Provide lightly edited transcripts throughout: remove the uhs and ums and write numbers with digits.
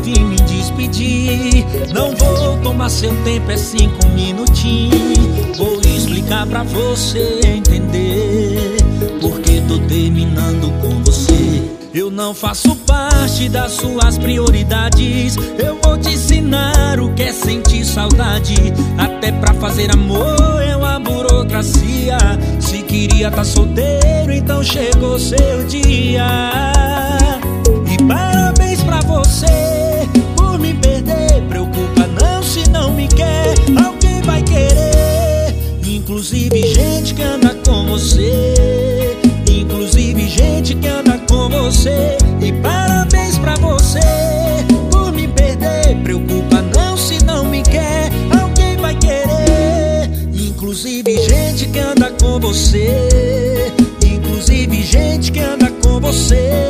vim me despedir. Não vou tomar seu tempo, é 5 minutinhos. Vou explicar pra você entender porque tô terminando com você. Eu não faço parte das suas prioridades. Eu vou te ensinar o que é sentir saudade. Até pra fazer amor é uma burocracia. Se queria tá solteiro, então chegou seu dia. E parabéns pra você por me perder. Preocupa não, se não me quer, alguém vai querer. Inclusive gente que anda com você. Inclusive gente que anda com você. E parabéns pra você por me perder. Preocupa não, se não me quer, alguém vai querer. Inclusive gente que anda com você. Inclusive gente que anda com você.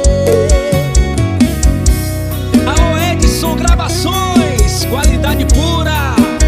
Alô Edson Gravações, qualidade pura.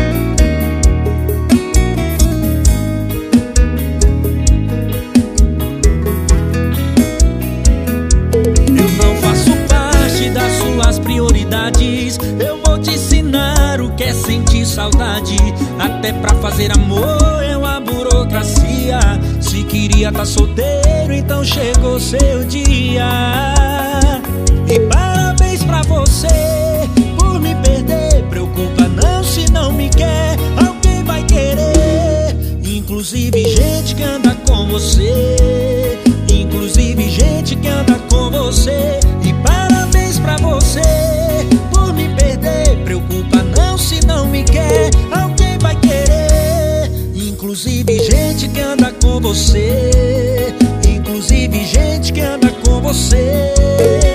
Prioridades. Eu vou te ensinar o que é sentir saudade. Até pra fazer amor é uma burocracia. Se queria tá solteiro, então chegou seu dia. E parabéns pra você por me perder. Preocupa não, se não me quer, alguém vai querer. Inclusive gente que anda com você. Inclusive gente que anda com você. E parabéns pra você por me perder. Preocupa não, se não me quer, alguém vai querer. Inclusive gente que anda com você. Inclusive gente que anda com você.